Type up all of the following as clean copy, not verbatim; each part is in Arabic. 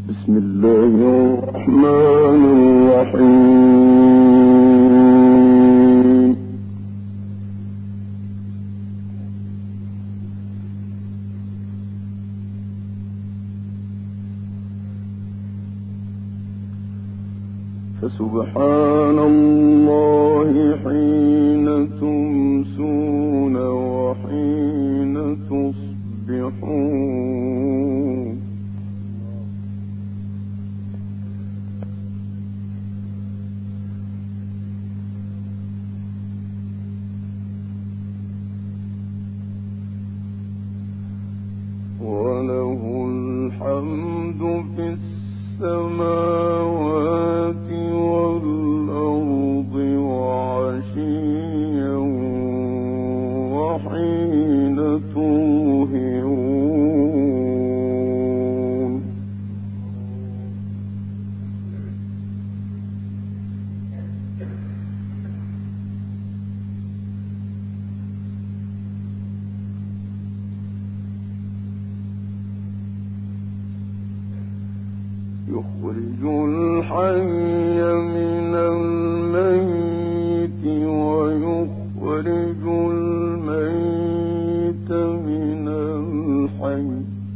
بسم الله الرحمن الرحيم. فسبحان الله حين تمسون وحين تصبحون. وله الحمد في السماوات والأرض وعشيا وحين تظهرون. يخرج الحي من الميت ويخرج الميت من الحي.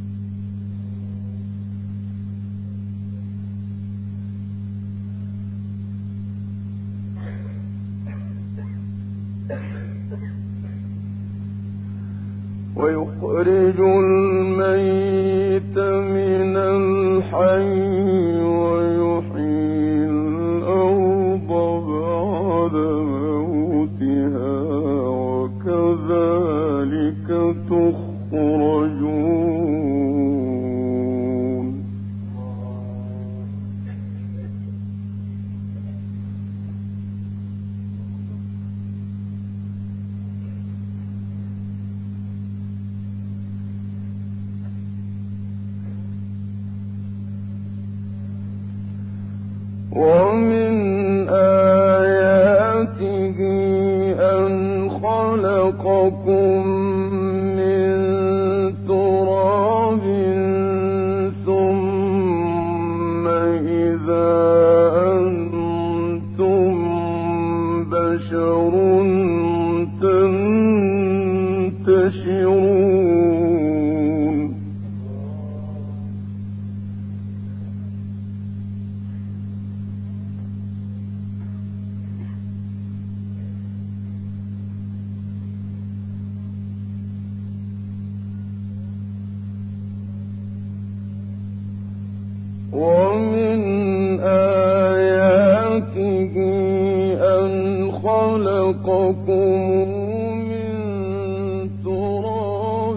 ويخرج الميت من الحي ويحيي الأرض بعد موتها وكذلك تخرجون. ومن آياته أن خلقكم من تراب ثم إذا أنتم بشر تنتشرون. ومن آياته أن خلقكم من تراب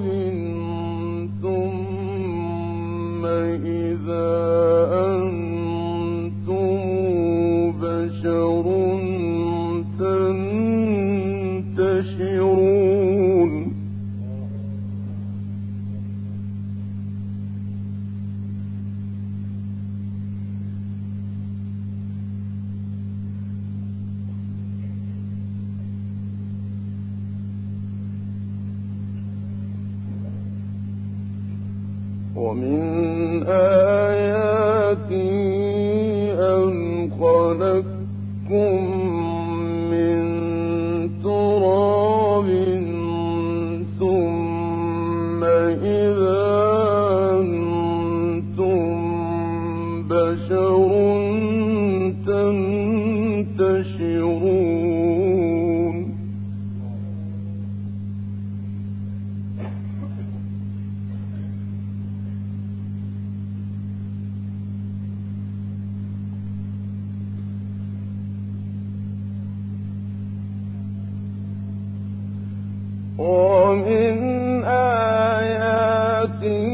ثم إذا أنتم بشر تنتشرون. ومن آياته أن خلقكم من تراب ثم إذا أنتم بشر تنتشرون. ومن آياته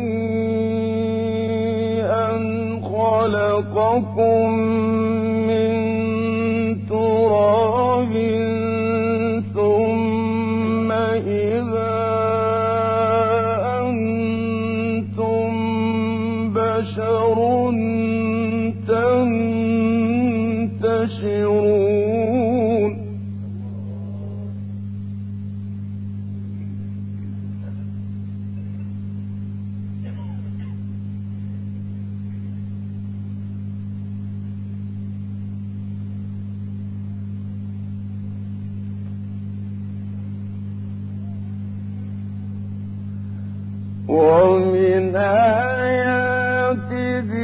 أن خلقكم من تراب ثم إذا أنتم بشر تنتشرون. ومن آياته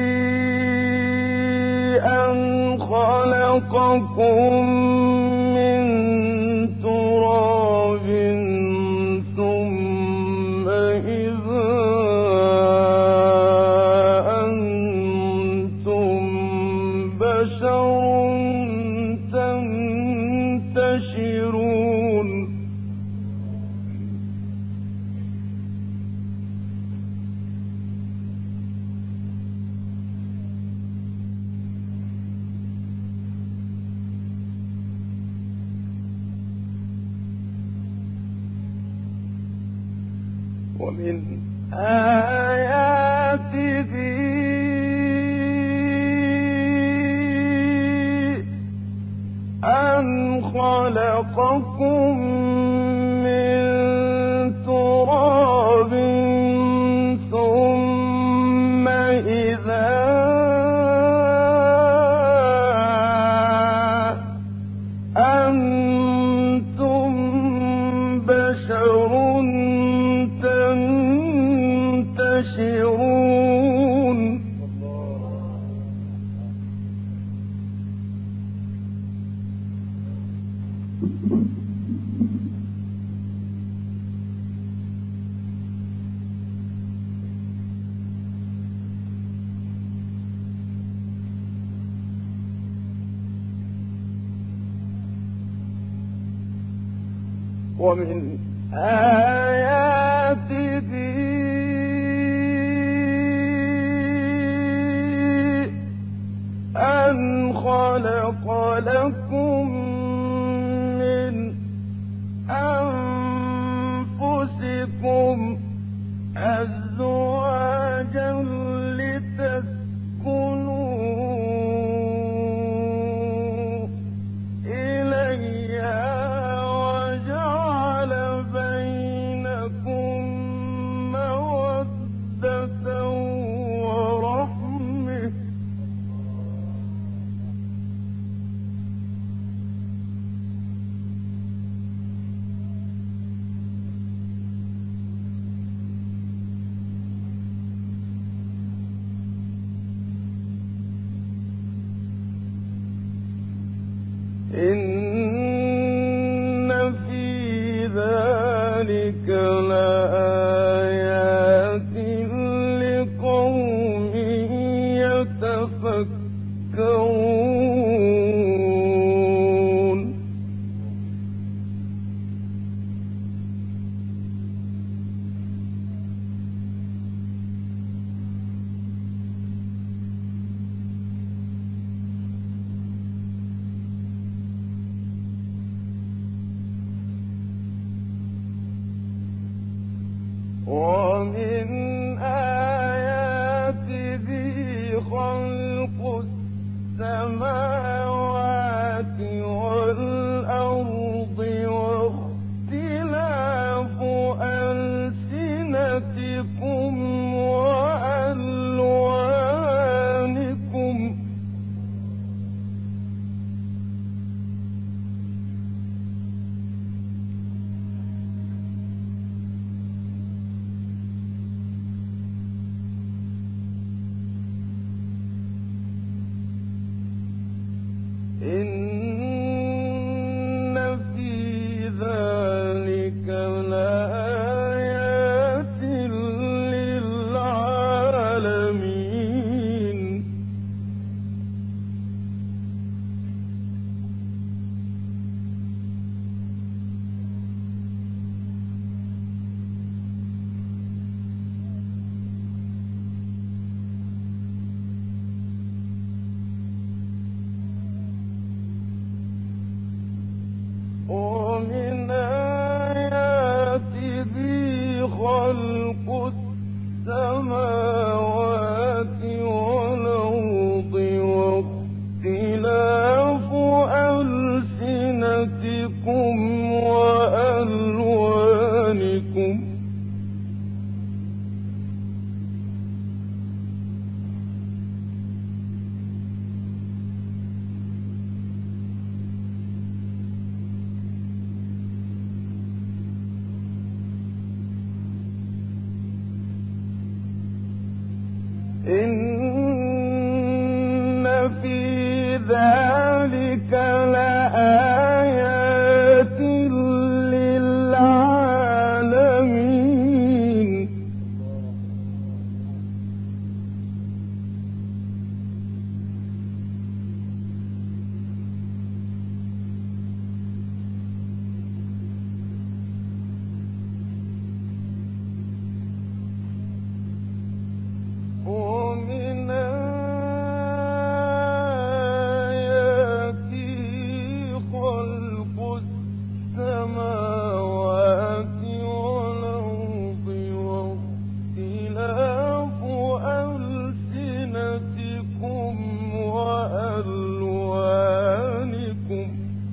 أن خلقكم من تراب ثم إذا أنتم بشر تنتشرون ومن آياته أن خلقكم من تراب ثم إذا أنتم بشر تنتشرون ومن آياته أن خلق لكم من أنفسكم أزواجا لتسكنوا إليها وجعل بينكم مودة ورحمة إن في ذلك لآيات للعالمين. ومن آياته خلق السماوات والأرض واختلاف ألسنتكم وألوانكم.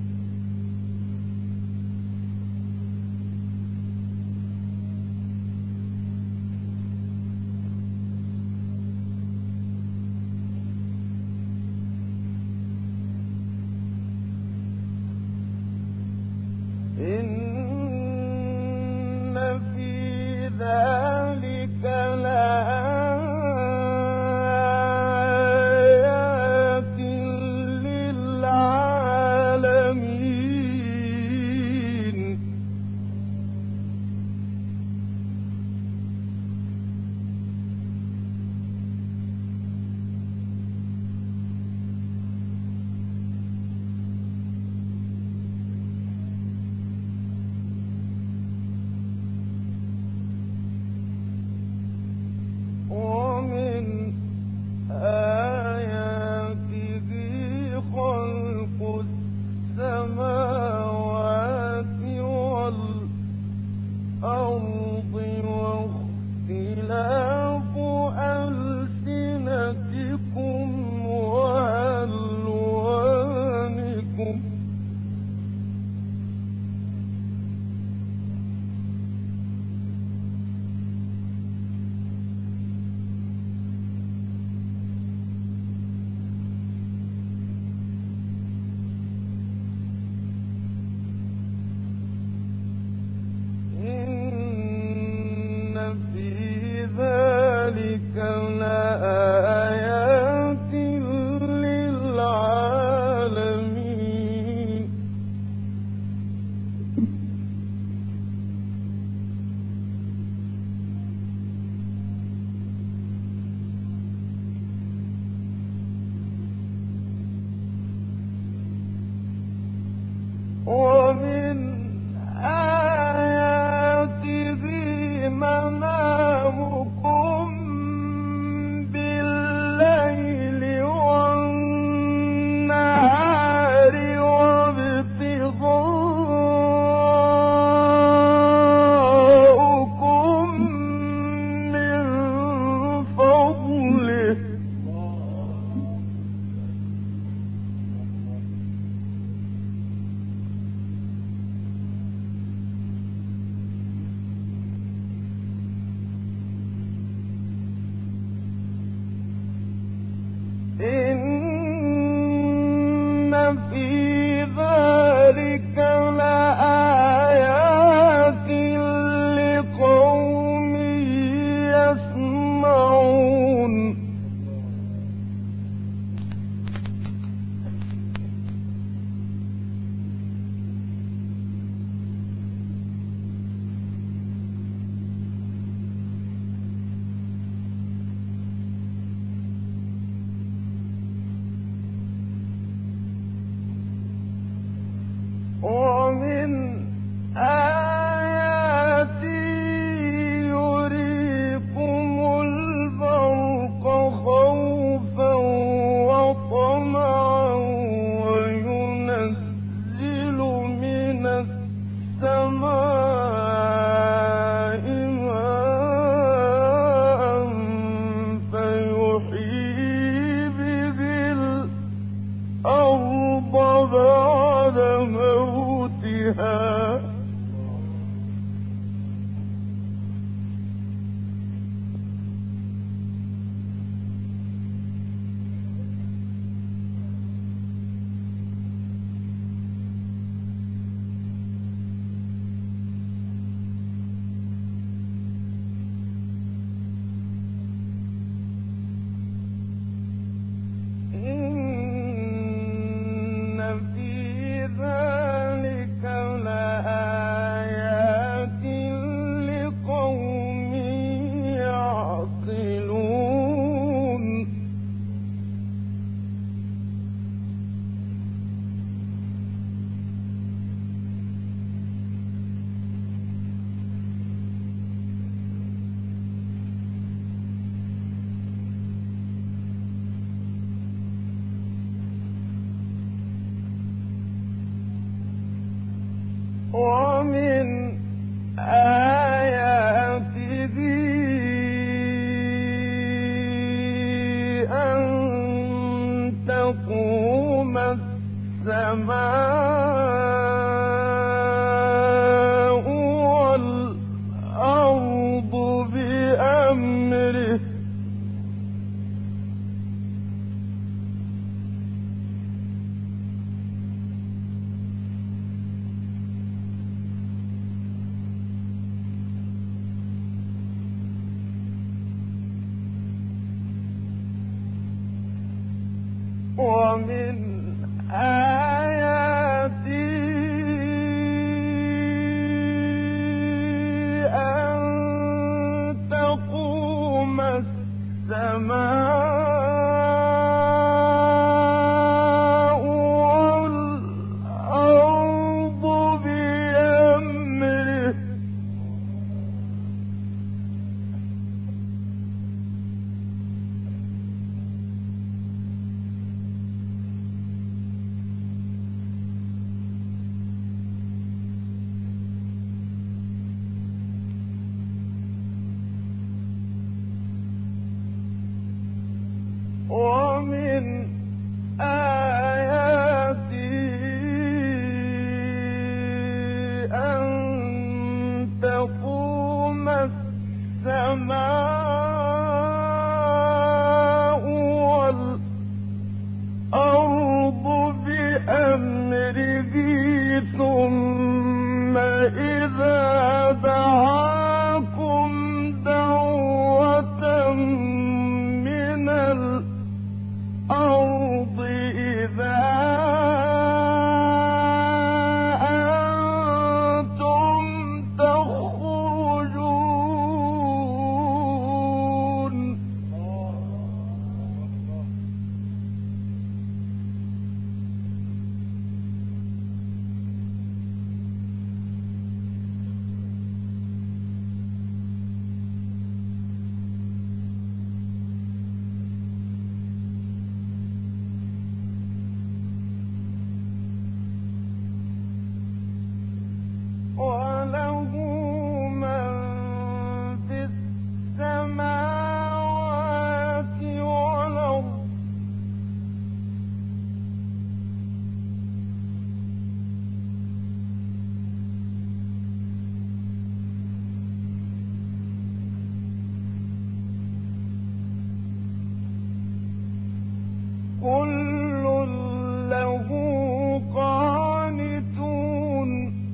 إن في ذلك لآيات للعالمين. ومن آياته خلق السماوات والأرض واختلاف ألسنتكم وألوانكم. إن في ذلك لآيات للعالمين. ومن آياته منامكم بالليل والنهار وابتغاؤكم من فضله. إن في ذلك لآيات لقوم يسمعون. ومن آياته يريكم البرق خوفا وطمعا وينزل من السماء ماء فيحيي به الأرض بعد موتها. السماء والأرض بأمره ومن آياته أن تقوم السماء والأرض بأمره ومن آياته أن تقوم السماء والأرض بأمره ثم إذا دعاكم دعوة من الأرض إذا أنتم تخرجون وله من في السماوات والأرض كل له قانتون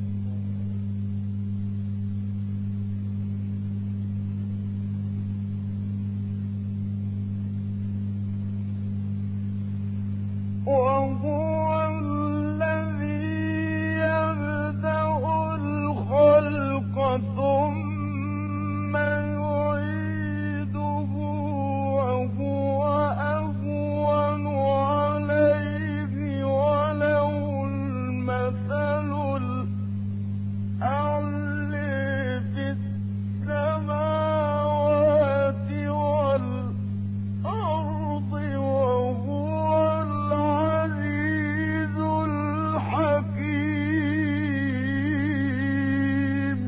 وهو الذي يبدأ الخلق ثم يعيده وهو أهون عليه وله المثل الأعلى في السماوات والأرض وهو العزيز الحكيم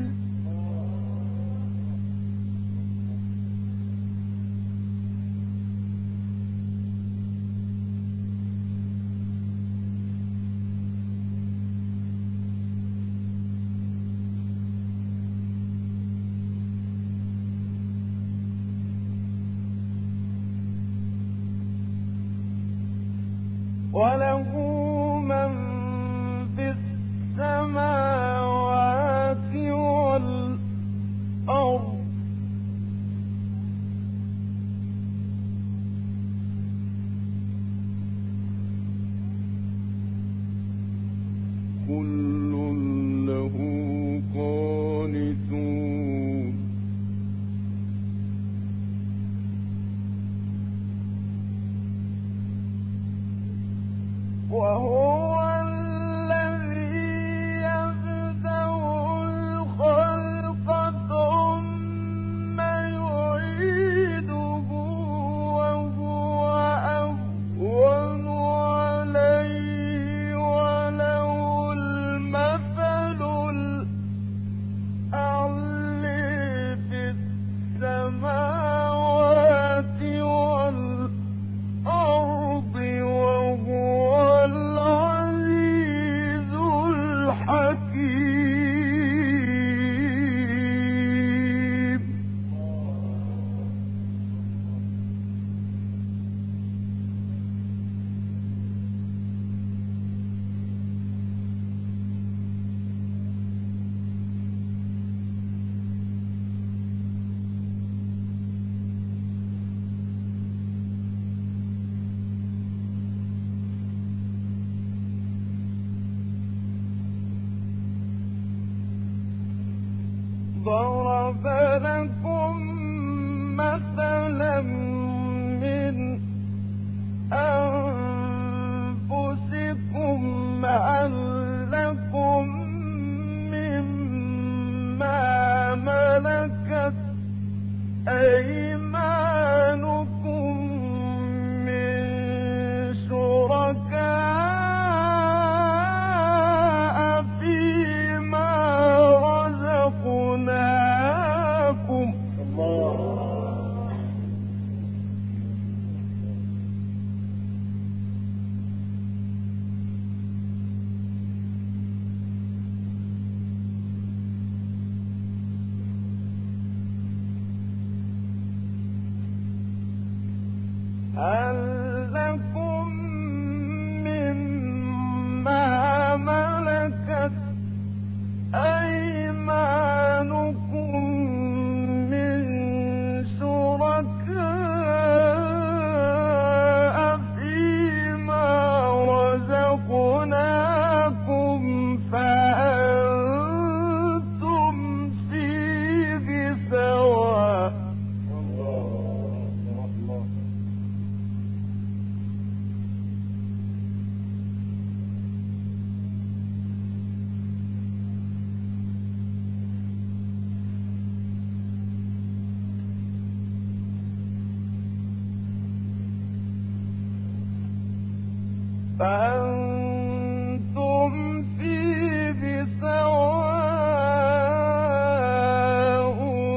وله من في السماوات والأرض كل له قانتون وهو الذي يبدأ الخلق ثم يعيده وهو أهون عليه وله المثل الأعلى في السماوات والأرض وهو العزيز هل لكم مما ملكت أيمانكم من شركاء فيما رزقناكم فأنتم فيه سواء. فأنتم فيه سواء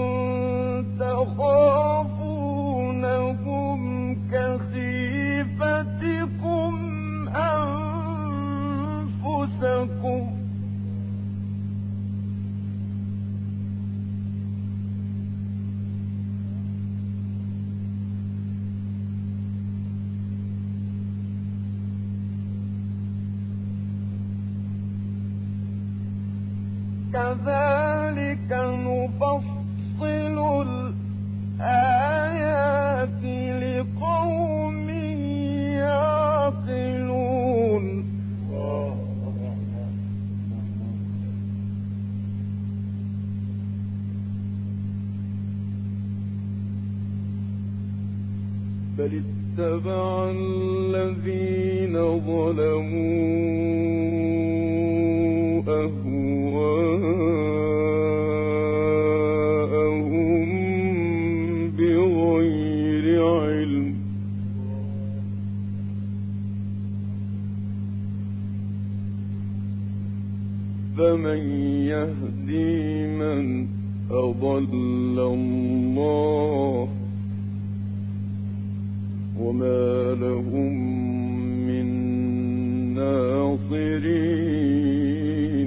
تخافونهم كخيفتكم أنفسكم كذلك نفصل الآيات لقوم يعقلون. بل اتبع الذين ظلموا أهواءهم بغير علم فمن يهدي من أضل الله وما لهم من ناصرين.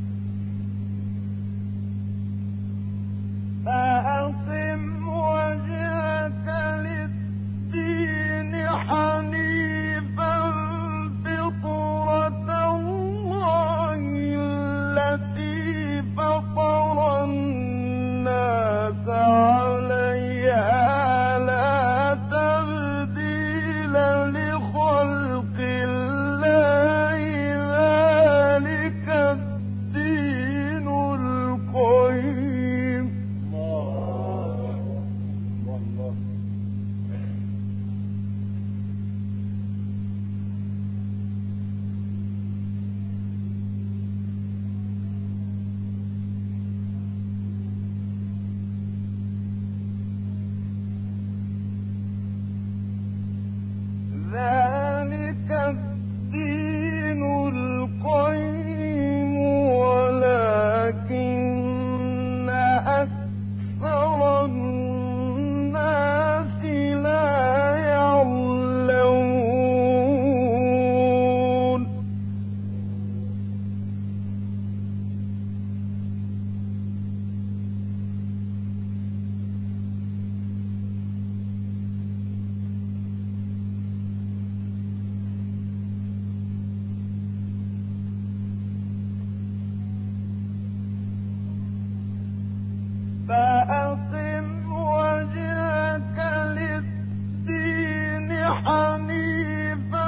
فأقم وجهك للدين حنيفا فطرة الله التي فطر الناس عليها لا تبديل لخلق الله ذلك الدين القيم. ذلك الدين القيم ولكن أكثر الناس لا يعلمون. فأقم وجهك للدين حنيفا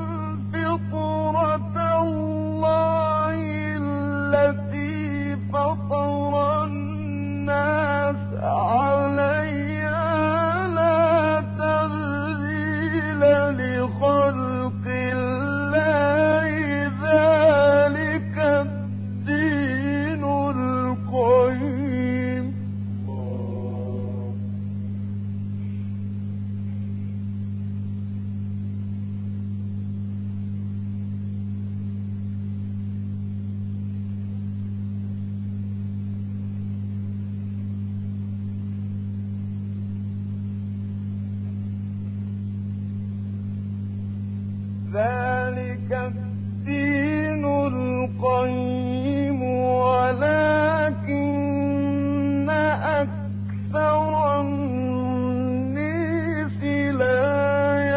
فطرة الله التي فطر الناس عليها لا تبديل لخلق الله ذلك الدين القيم. ذلك الدين القيم ولكن أكثر الناس لا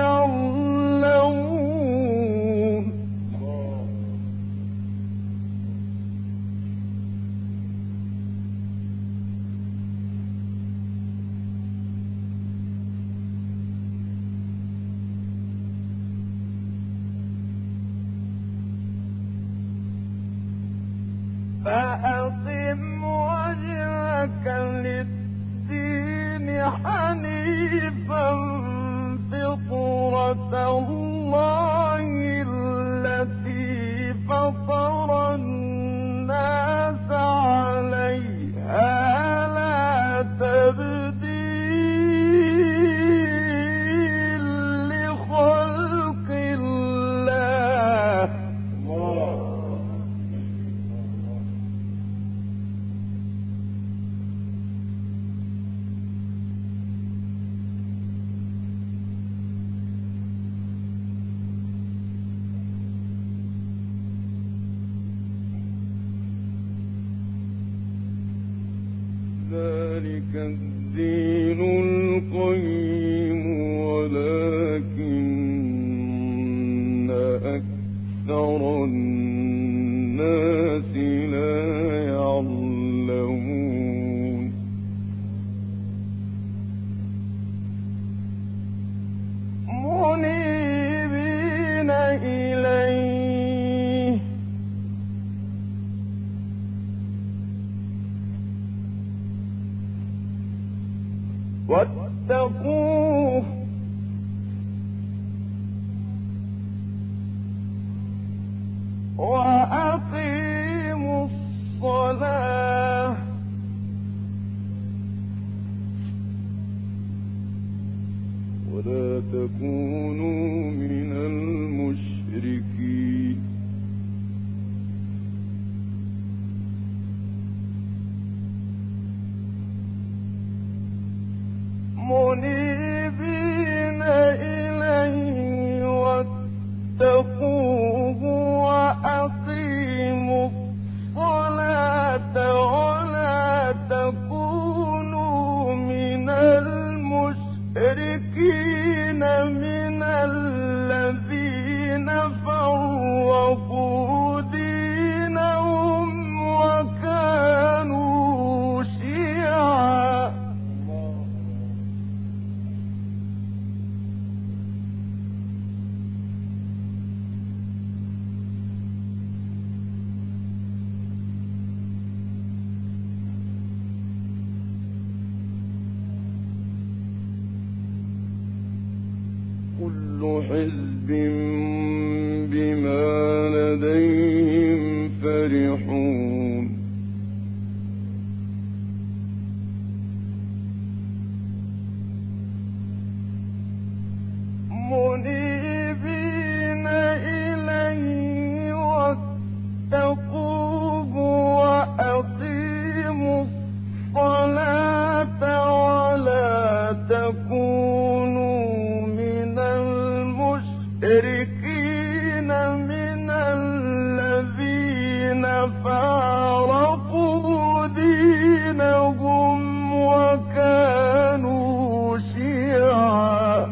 الله التي فطر الناس عليها لا تبديل لخلق الله. ذلك الدين القيم ولكن أكثر الناس لا يعلمون. منيبين إليه واتقوه وأقيموا الصلاة ولا تكونوا من المشركين. منيبين إليه واتقوه وأقيموا الصلاة ولا تكونوا من المشركين من الذين فرقوا دينهم وكانوا شيعا. كل حزب بما لديهم فرحون. منيبين إليه واتقوه وأقيموا الصلاة ولا تكونوا المشركين من الذين فارقوا دينهم وكانوا شيعا.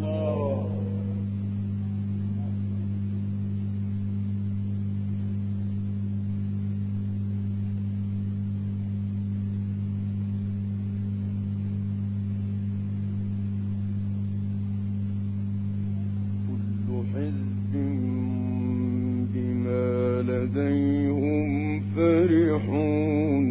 حزب بما لديهم فرحون.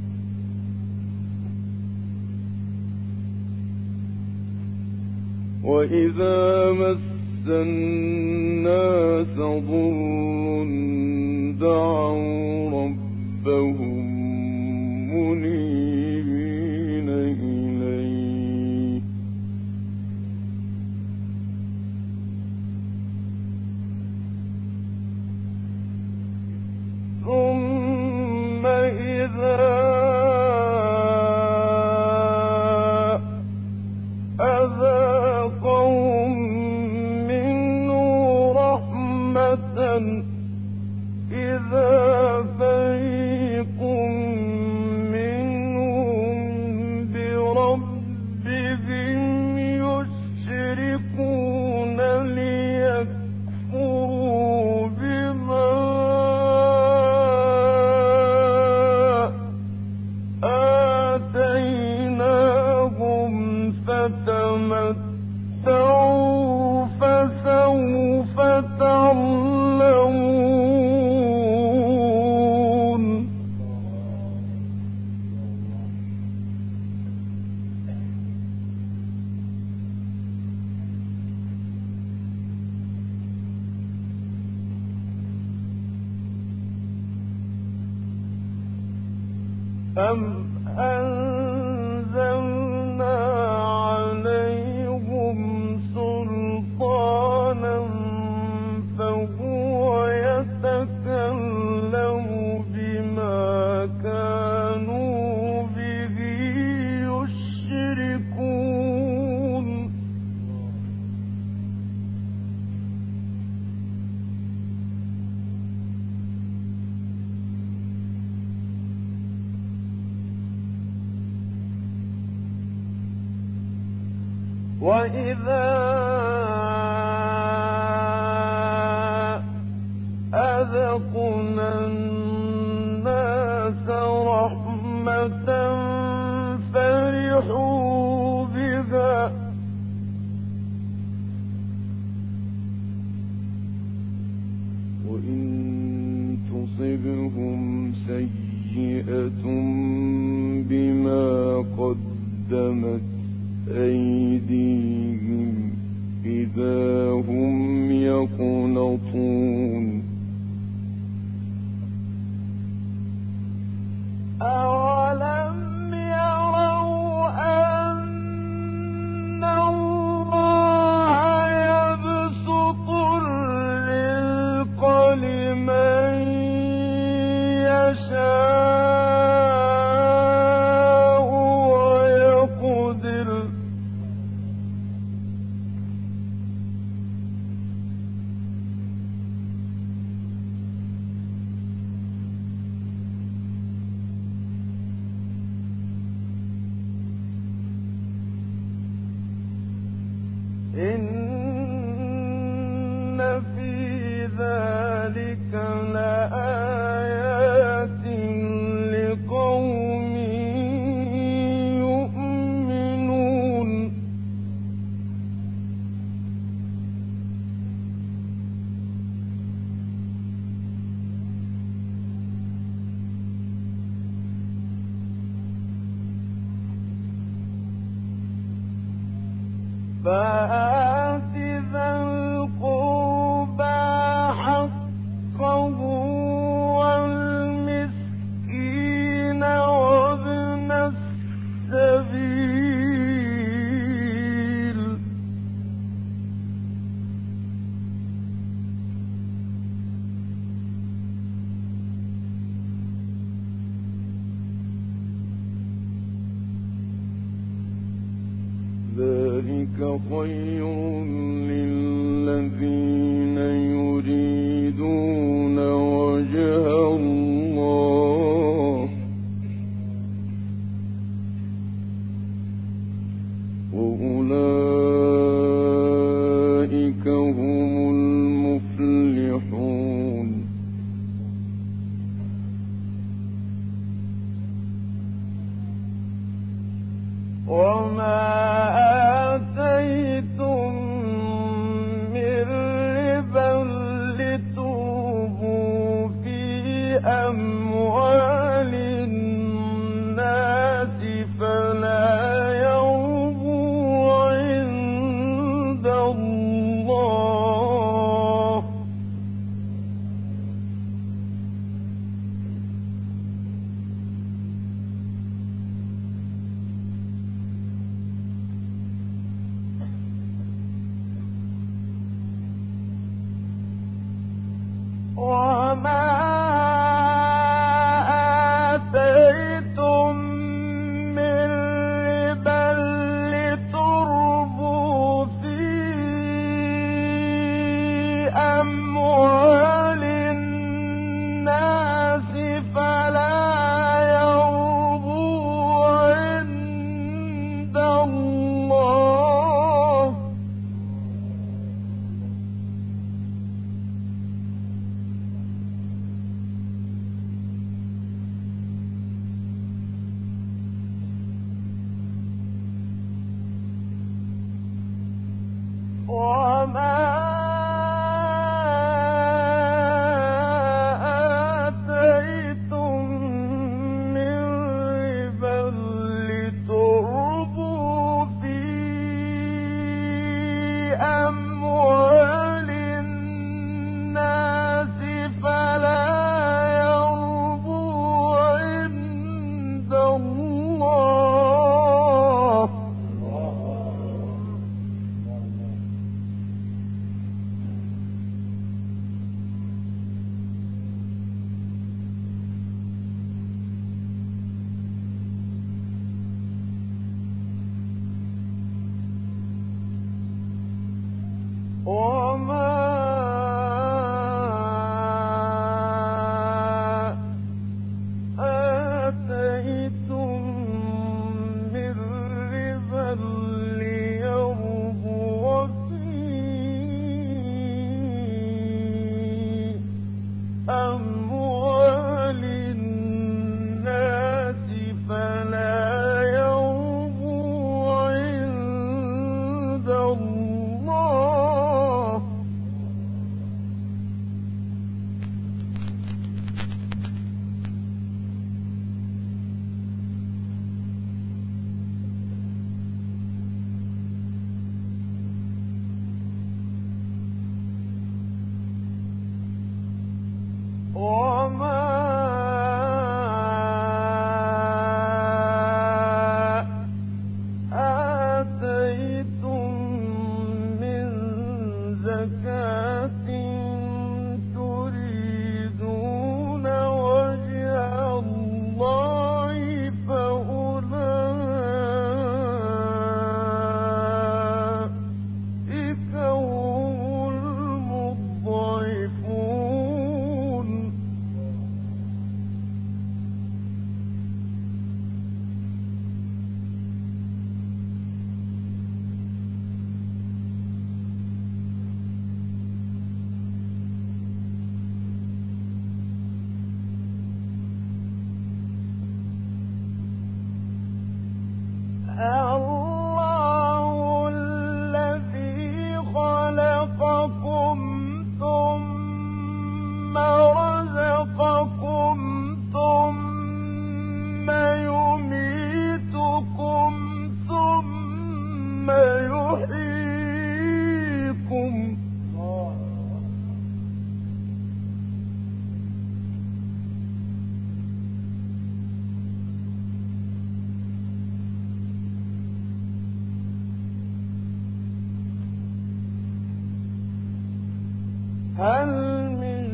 وإذا مس الناس ضر دعوا ربهم منيبين إليه ثم إذا أذاقهم منه رحمة إذا فريق أم أنزلنا عليهم سلطانا فهو يتكلم بما كانوا به يشركون وإذا أذقنا الناس رحمة فرحوا بها وإن تصبهم سيئة بما قدمت أيديهم إذا هم يقنطون أولم يروا أن الله يبسط الرزق لمن يشاء ويقدر إن في ذلك لآيات لقوم يؤمنون فآت ذا القربى حقه والمسكين وابن السبيل ذلك خير للذين يريدون وجه الله وأولئك هم المفلحون وما آتيتم من ربا لتربوا في أموال الناس فلا يربو عند الله وما آتيتم من ربا لتربوا في أموال الناس فلا يربو عند الله وما آتيتم من ربا لتربوا في أموال الناس فلا يربو عند الله الذي خلقكم ثم رزقكم ثم يميتكم ثم يحييكم هل من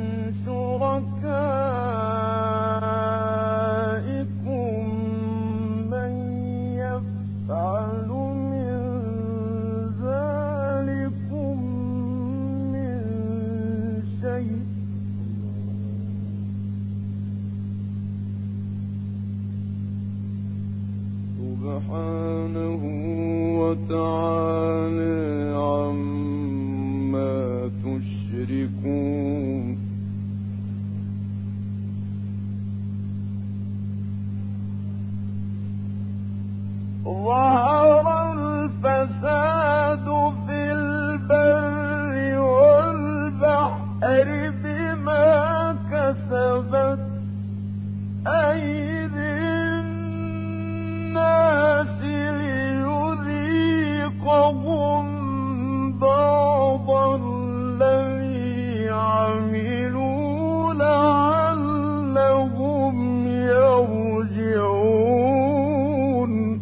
شركائكم من يفعل من ذلكم من شيء سبحانه وتعالى عما تشركون ظهر الفساد في البر والبحر بما كسبت أيدي الناس ليذيقهم بعض الذي عملوا لعلهم يرجعون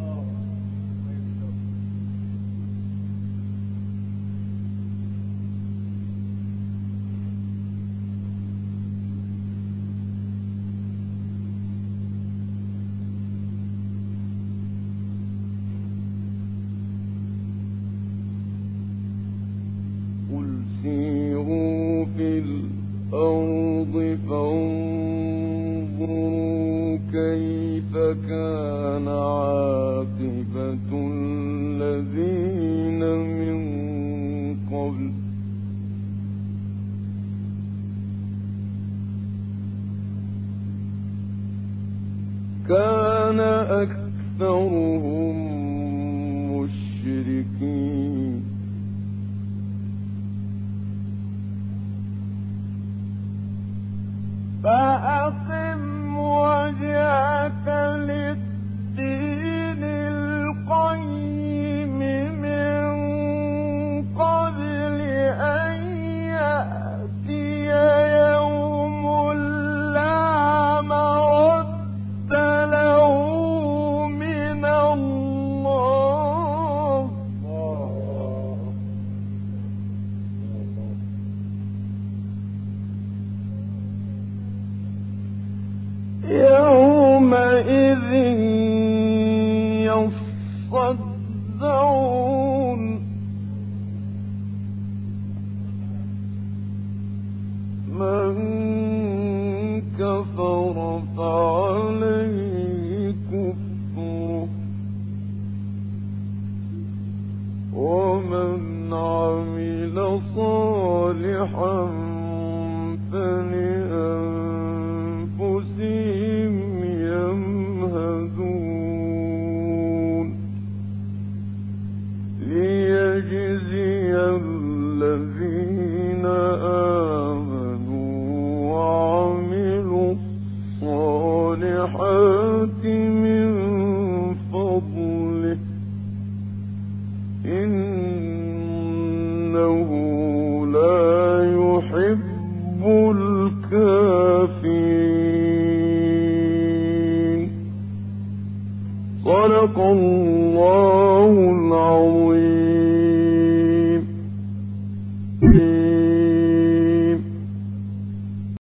قل سيروا في الأرض فانظروا كيف كان عاقبة الذين من قبل كان أكثرهم مشركين فأقم وجهك للدين القيم من قبل أن يأتي يوم لا مرد له من الله يومئذ يصدعون من عمل صالحا فلأنفسهم يمهدون ليجزي الذين آمنوا وعملوا الصالحات من فضله إنه لا يحب الكافرين. صدق الله العظيم.